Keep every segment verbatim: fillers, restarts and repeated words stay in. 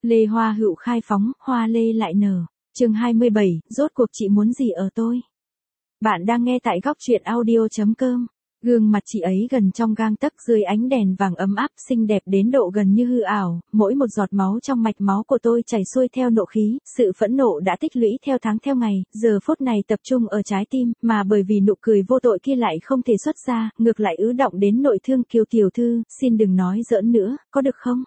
Lê hoa hựu khai phóng, hoa lê lại nở. Chương hai mươi bảy, rốt cuộc chị muốn gì ở tôi? Bạn đang nghe tại góc truyện audio chấm com. Gương mặt chị ấy gần trong gang tấc dưới ánh đèn vàng ấm áp xinh đẹp đến độ gần như hư ảo, mỗi một giọt máu trong mạch máu của tôi chảy xuôi theo nộ khí, sự phẫn nộ đã tích lũy theo tháng theo ngày, giờ phút này tập trung ở trái tim, mà bởi vì nụ cười vô tội kia lại không thể xuất ra, ngược lại ứ động đến nội thương. Kiều tiểu thư, xin đừng nói giỡn nữa, có được không?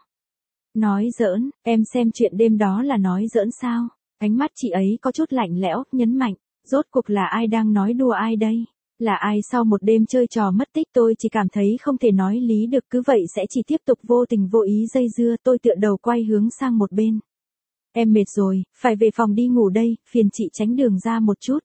Nói giỡn, em xem chuyện đêm đó là nói giỡn sao? Ánh mắt chị ấy có chút lạnh lẽo, nhấn mạnh, rốt cuộc là ai đang nói đùa ai đây? Là ai sau một đêm chơi trò mất tích? Tôi chỉ cảm thấy không thể nói lý được, cứ vậy sẽ chỉ tiếp tục vô tình vô ý dây dưa. Tôi tựa đầu quay hướng sang một bên. Em mệt rồi, phải về phòng đi ngủ đây, phiền chị tránh đường ra một chút.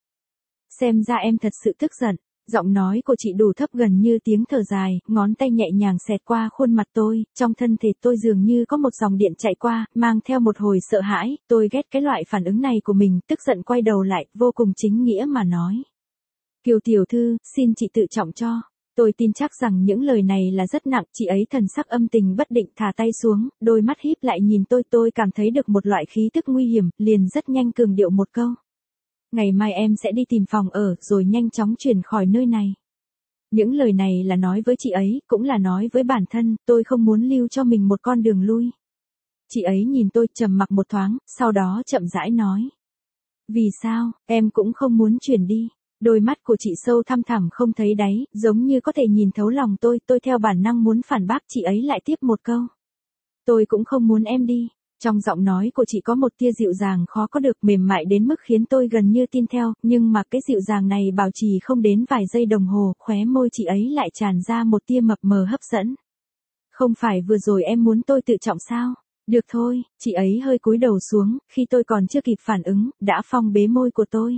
Xem ra em thật sự tức giận. Giọng nói của chị đủ thấp gần như tiếng thở dài, ngón tay nhẹ nhàng xẹt qua khuôn mặt tôi, trong thân thể tôi dường như có một dòng điện chạy qua, mang theo một hồi sợ hãi. Tôi ghét cái loại phản ứng này của mình, tức giận quay đầu lại, vô cùng chính nghĩa mà nói. Kiều tiểu thư, xin chị tự trọng cho. Tôi tin chắc rằng những lời này là rất nặng. Chị ấy thần sắc âm tình bất định thả tay xuống, đôi mắt híp lại nhìn tôi. Tôi cảm thấy được một loại khí tức nguy hiểm, liền rất nhanh cường điệu một câu. Ngày mai em sẽ đi tìm phòng ở, rồi nhanh chóng chuyển khỏi nơi này. Những lời này là nói với chị ấy, cũng là nói với bản thân, tôi không muốn lưu cho mình một con đường lui. Chị ấy nhìn tôi trầm mặc một thoáng, sau đó chậm rãi nói. Vì sao, em cũng không muốn chuyển đi. Đôi mắt của chị sâu thăm thẳm không thấy đáy, giống như có thể nhìn thấu lòng tôi. Tôi theo bản năng muốn phản bác, chị ấy lại tiếp một câu. Tôi cũng không muốn em đi. Trong giọng nói của chị có một tia dịu dàng khó có được, mềm mại đến mức khiến tôi gần như tin theo, nhưng mà cái dịu dàng này bảo trì không đến vài giây đồng hồ, khóe môi chị ấy lại tràn ra một tia mập mờ hấp dẫn. Không phải vừa rồi em muốn tôi tự trọng sao? Được thôi, chị ấy hơi cúi đầu xuống, khi tôi còn chưa kịp phản ứng, đã phong bế môi của tôi.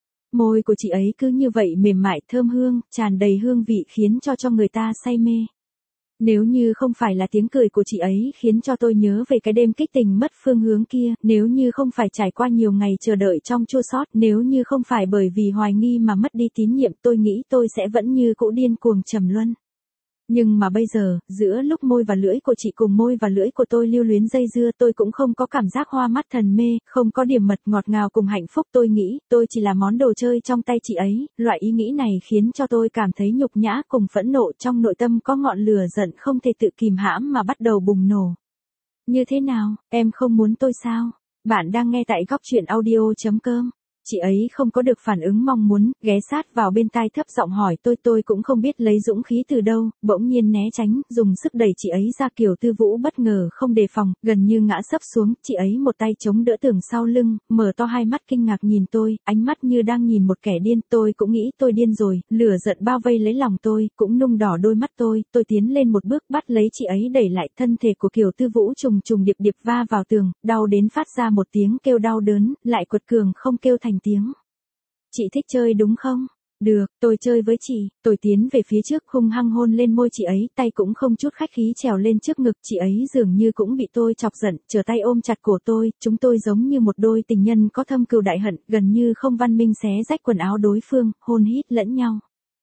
Môi của chị ấy cứ như vậy mềm mại thơm hương, tràn đầy hương vị khiến cho cho người ta say mê. Nếu như không phải là tiếng cười của chị ấy khiến cho tôi nhớ về cái đêm kích tình mất phương hướng kia, nếu như không phải trải qua nhiều ngày chờ đợi trong chua xót, nếu như không phải bởi vì hoài nghi mà mất đi tín nhiệm, tôi nghĩ tôi sẽ vẫn như cũ điên cuồng trầm luân. Nhưng mà bây giờ, giữa lúc môi và lưỡi của chị cùng môi và lưỡi của tôi lưu luyến dây dưa, tôi cũng không có cảm giác hoa mắt thần mê, không có điểm mật ngọt ngào cùng hạnh phúc. Tôi nghĩ, tôi chỉ là món đồ chơi trong tay chị ấy. Loại ý nghĩ này khiến cho tôi cảm thấy nhục nhã cùng phẫn nộ, trong nội tâm có ngọn lửa giận không thể tự kìm hãm mà bắt đầu bùng nổ. Như thế nào, em không muốn tôi sao? Bạn đang nghe tại góc truyện audio chấm com. Chị ấy không có được phản ứng mong muốn, ghé sát vào bên tai thấp giọng hỏi tôi. Tôi cũng không biết lấy dũng khí từ đâu, bỗng nhiên né tránh, dùng sức đẩy chị ấy ra. Kiều Tư Vũ bất ngờ không đề phòng, gần như ngã sấp xuống. Chị ấy một tay chống đỡ tường sau lưng, mở to hai mắt kinh ngạc nhìn tôi, ánh mắt như đang nhìn một kẻ điên. Tôi cũng nghĩ tôi điên rồi, lửa giận bao vây lấy lòng tôi, cũng nung đỏ đôi mắt tôi. Tôi tiến lên một bước bắt lấy chị ấy đẩy lại, thân thể của Kiều Tư Vũ trùng trùng điệp điệp va vào tường, đau đến phát ra một tiếng kêu đau đớn, lại quật cường không kêu thành tiếng. Chị thích chơi đúng không? Được, tôi chơi với chị. Tôi tiến về phía trước hung hăng hôn lên môi chị ấy, tay cũng không chút khách khí trèo lên trước ngực. Chị ấy dường như cũng bị tôi chọc giận, trở tay ôm chặt cổ tôi. Chúng tôi giống như một đôi tình nhân có thâm cừu đại hận, gần như không văn minh xé rách quần áo đối phương, hôn hít lẫn nhau.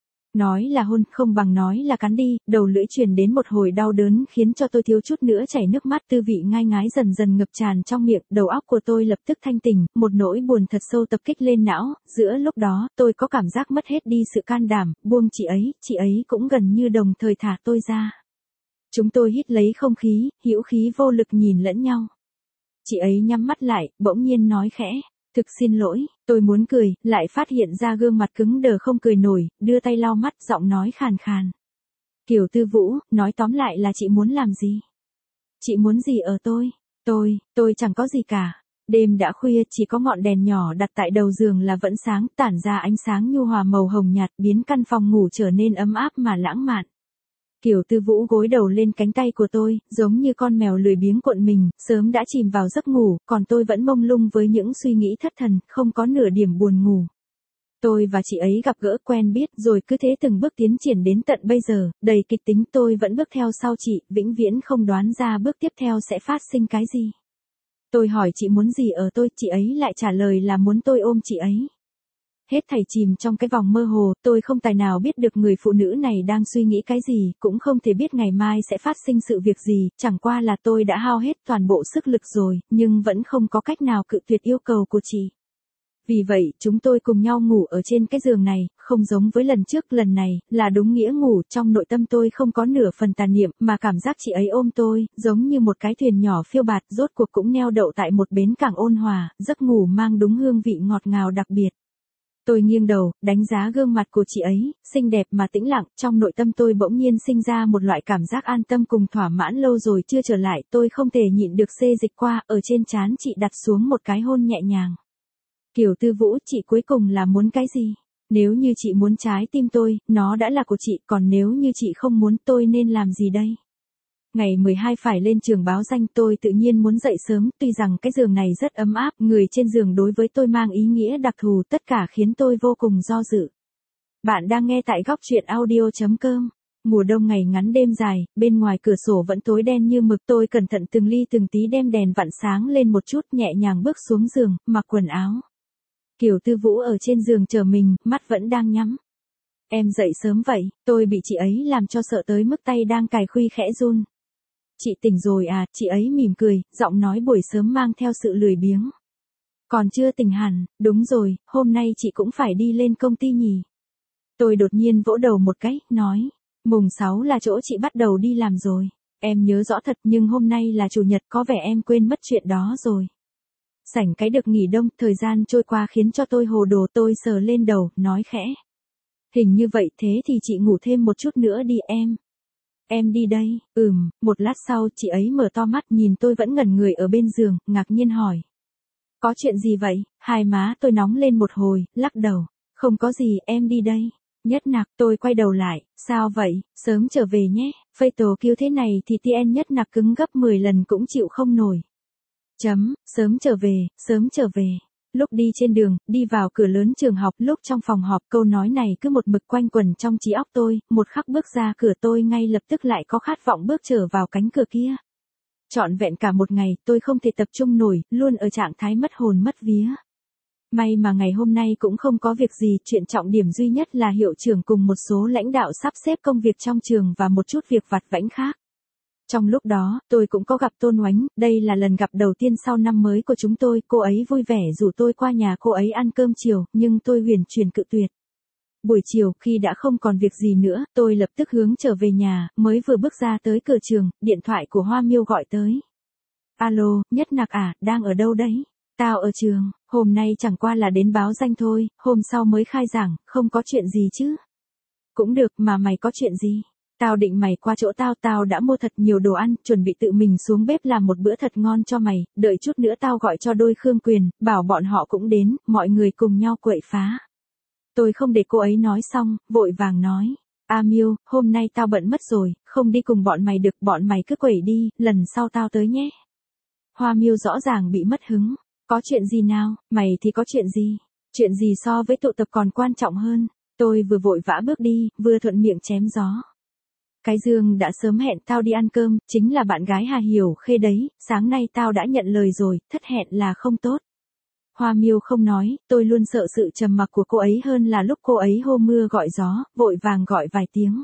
Nói là hôn, không bằng nói là cắn đi. Đầu lưỡi truyền đến một hồi đau đớn khiến cho tôi thiếu chút nữa chảy nước mắt. Tư vị ngai ngái dần dần ngập tràn trong miệng, đầu óc của tôi lập tức thanh tỉnh, một nỗi buồn thật sâu tập kích lên não. Giữa lúc đó, tôi có cảm giác mất hết đi sự can đảm, buông chị ấy, chị ấy cũng gần như đồng thời thả tôi ra. Chúng tôi hít lấy không khí, hữu khí vô lực nhìn lẫn nhau. Chị ấy nhắm mắt lại, bỗng nhiên nói khẽ. Thực xin lỗi, tôi muốn cười, lại phát hiện ra gương mặt cứng đờ không cười nổi, đưa tay lau mắt, giọng nói khàn khàn. Kiều Tư Vũ, nói tóm lại là chị muốn làm gì? Chị muốn gì ở tôi? Tôi, tôi chẳng có gì cả. Đêm đã khuya, chỉ có ngọn đèn nhỏ đặt tại đầu giường là vẫn sáng, tản ra ánh sáng nhu hòa màu hồng nhạt, biến căn phòng ngủ trở nên ấm áp mà lãng mạn. Kiều Tư Vũ gối đầu lên cánh tay của tôi, giống như con mèo lười biếng cuộn mình, sớm đã chìm vào giấc ngủ, còn tôi vẫn mông lung với những suy nghĩ thất thần, không có nửa điểm buồn ngủ. Tôi và chị ấy gặp gỡ quen biết rồi cứ thế từng bước tiến triển đến tận bây giờ, đầy kịch tính. Tôi vẫn bước theo sau chị, vĩnh viễn không đoán ra bước tiếp theo sẽ phát sinh cái gì. Tôi hỏi chị muốn gì ở tôi, chị ấy lại trả lời là muốn tôi ôm chị ấy. Hết thảy chìm trong cái vòng mơ hồ, tôi không tài nào biết được người phụ nữ này đang suy nghĩ cái gì, cũng không thể biết ngày mai sẽ phát sinh sự việc gì, chẳng qua là tôi đã hao hết toàn bộ sức lực rồi, nhưng vẫn không có cách nào cự tuyệt yêu cầu của chị. Vì vậy, chúng tôi cùng nhau ngủ ở trên cái giường này, không giống với lần trước, lần này, là đúng nghĩa ngủ, trong nội tâm tôi không có nửa phần tà niệm, mà cảm giác chị ấy ôm tôi, giống như một cái thuyền nhỏ phiêu bạt, rốt cuộc cũng neo đậu tại một bến cảng ôn hòa, giấc ngủ mang đúng hương vị ngọt ngào đặc biệt. Tôi nghiêng đầu, đánh giá gương mặt của chị ấy, xinh đẹp mà tĩnh lặng, trong nội tâm tôi bỗng nhiên sinh ra một loại cảm giác an tâm cùng thỏa mãn lâu rồi chưa trở lại, tôi không thể nhịn được xê dịch qua, ở trên trán chị đặt xuống một cái hôn nhẹ nhàng. Kiều Tư Vũ, chị cuối cùng là muốn cái gì? Nếu như chị muốn trái tim tôi, nó đã là của chị, còn nếu như chị không muốn, tôi nên làm gì đây? Ngày mười hai phải lên trường báo danh, tôi tự nhiên muốn dậy sớm, tuy rằng cái giường này rất ấm áp, người trên giường đối với tôi mang ý nghĩa đặc thù, tất cả khiến tôi vô cùng do dự. Bạn đang nghe tại góc truyện audio chấm com. Mùa đông ngày ngắn đêm dài, bên ngoài cửa sổ vẫn tối đen như mực, tôi cẩn thận từng ly từng tí đem đèn vặn sáng lên một chút, nhẹ nhàng bước xuống giường, mặc quần áo. Kiều Tư Vũ ở trên giường chờ mình, mắt vẫn đang nhắm. Em dậy sớm vậy, tôi bị chị ấy làm cho sợ tới mức tay đang cài khuy khẽ run. Chị tỉnh rồi à, chị ấy mỉm cười, giọng nói buổi sớm mang theo sự lười biếng. Còn chưa tỉnh hẳn, đúng rồi, hôm nay chị cũng phải đi lên công ty nhỉ. Tôi đột nhiên vỗ đầu một cái, nói, mùng sáu là chỗ chị bắt đầu đi làm rồi. Em nhớ rõ thật, nhưng hôm nay là chủ nhật, có vẻ em quên mất chuyện đó rồi. Sảnh cái được nghỉ đông, thời gian trôi qua khiến cho tôi hồ đồ, tôi sờ lên đầu, nói khẽ. Hình như vậy, thế thì chị ngủ thêm một chút nữa đi em. Em đi đây, ừm, một lát sau chị ấy mở to mắt nhìn tôi vẫn ngẩn người ở bên giường, ngạc nhiên hỏi. Có chuyện gì vậy? Hai má tôi nóng lên một hồi, lắc đầu. Không có gì, em đi đây. Nhất Nặc, tôi quay đầu lại, sao vậy, sớm trở về nhé, Fatal kêu thế này thì tê en Nhất Nặc cứng gấp mười lần cũng chịu không nổi. Chấm, sớm trở về, sớm trở về. Lúc đi trên đường, đi vào cửa lớn trường học, lúc trong phòng họp, câu nói này cứ một mực quanh quẩn trong trí óc tôi, một khắc bước ra cửa tôi ngay lập tức lại có khát vọng bước trở vào cánh cửa kia. Trọn vẹn cả một ngày, tôi không thể tập trung nổi, luôn ở trạng thái mất hồn mất vía. May mà ngày hôm nay cũng không có việc gì, chuyện trọng điểm duy nhất là hiệu trưởng cùng một số lãnh đạo sắp xếp công việc trong trường và một chút việc vặt vãnh khác. Trong lúc đó, tôi cũng có gặp Tôn Oánh, đây là lần gặp đầu tiên sau năm mới của chúng tôi, cô ấy vui vẻ rủ tôi qua nhà cô ấy ăn cơm chiều, nhưng tôi huyền chuyển cự tuyệt. Buổi chiều, khi đã không còn việc gì nữa, tôi lập tức hướng trở về nhà, mới vừa bước ra tới cửa trường, điện thoại của Hoa Miêu gọi tới. Alo, Nhất Nặc à, đang ở đâu đấy? Tao ở trường, hôm nay chẳng qua là đến báo danh thôi, hôm sau mới khai giảng, không có chuyện gì chứ. Cũng được, mà mày có chuyện gì? Tao định mày qua chỗ tao, tao đã mua thật nhiều đồ ăn, chuẩn bị tự mình xuống bếp làm một bữa thật ngon cho mày, đợi chút nữa tao gọi cho đôi Khương Quyền, bảo bọn họ cũng đến, mọi người cùng nhau quậy phá. Tôi không để cô ấy nói xong, vội vàng nói, A Miêu, hôm nay tao bận mất rồi, không đi cùng bọn mày được, bọn mày cứ quậy đi, lần sau tao tới nhé. Hoa Miêu rõ ràng bị mất hứng, có chuyện gì nào, mày thì có chuyện gì, chuyện gì so với tụ tập còn quan trọng hơn, tôi vừa vội vã bước đi, vừa thuận miệng chém gió. Cái Dương đã sớm hẹn tao đi ăn cơm, chính là bạn gái Hà Hiểu Khê đấy, sáng nay tao đã nhận lời rồi, thất hẹn là không tốt. Hoa Miêu không nói, tôi luôn sợ sự trầm mặc của cô ấy hơn là lúc cô ấy hô mưa gọi gió, vội vàng gọi vài tiếng.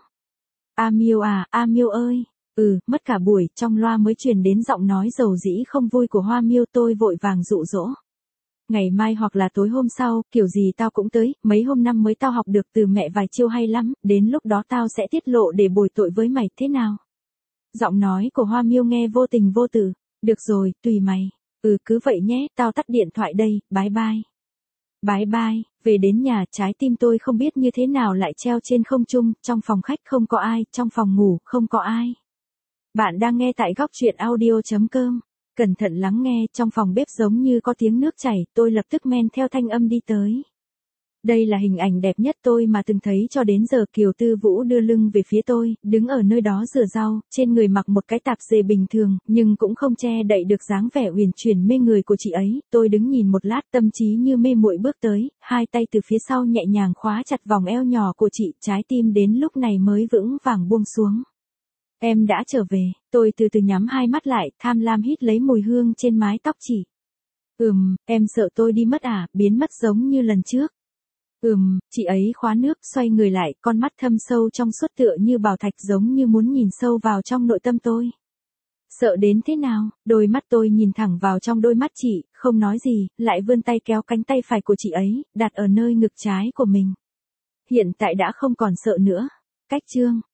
A Miêu à, A Miêu ơi, ừ, mất cả buổi, trong loa mới truyền đến giọng nói dầu dĩ không vui của Hoa Miêu, tôi vội vàng dụ dỗ. Ngày mai hoặc là tối hôm sau, kiểu gì tao cũng tới, mấy hôm năm mới tao học được từ mẹ vài chiêu hay lắm, đến lúc đó tao sẽ tiết lộ để bồi tội với mày, thế nào? Giọng nói của Hoa Miêu nghe vô tình vô tử, được rồi, tùy mày, ừ cứ vậy nhé, tao tắt điện thoại đây, bye bye. Bye bye, về đến nhà, trái tim tôi không biết như thế nào lại treo trên không trung, trong phòng khách không có ai, trong phòng ngủ không có ai. Bạn đang nghe tại góc truyện audio chấm com. Cẩn thận lắng nghe, trong phòng bếp giống như có tiếng nước chảy, tôi lập tức men theo thanh âm đi tới. Đây là hình ảnh đẹp nhất tôi mà từng thấy cho đến giờ. Kiều Tư Vũ đưa lưng về phía tôi, đứng ở nơi đó rửa rau, trên người mặc một cái tạp dề bình thường, nhưng cũng không che đậy được dáng vẻ uyển chuyển mê người của chị ấy. Tôi đứng nhìn một lát, tâm trí như mê muội bước tới, hai tay từ phía sau nhẹ nhàng khóa chặt vòng eo nhỏ của chị, trái tim đến lúc này mới vững vàng buông xuống. Em đã trở về, tôi từ từ nhắm hai mắt lại, tham lam hít lấy mùi hương trên mái tóc chị. Ừm, em sợ tôi đi mất à, biến mất giống như lần trước. Ừm, chị ấy khóa nước, xoay người lại, con mắt thâm sâu trong suốt tựa như bảo thạch, giống như muốn nhìn sâu vào trong nội tâm tôi. Sợ đến thế nào, đôi mắt tôi nhìn thẳng vào trong đôi mắt chị, không nói gì, lại vươn tay kéo cánh tay phải của chị ấy, đặt ở nơi ngực trái của mình. Hiện tại đã không còn sợ nữa. Cách chương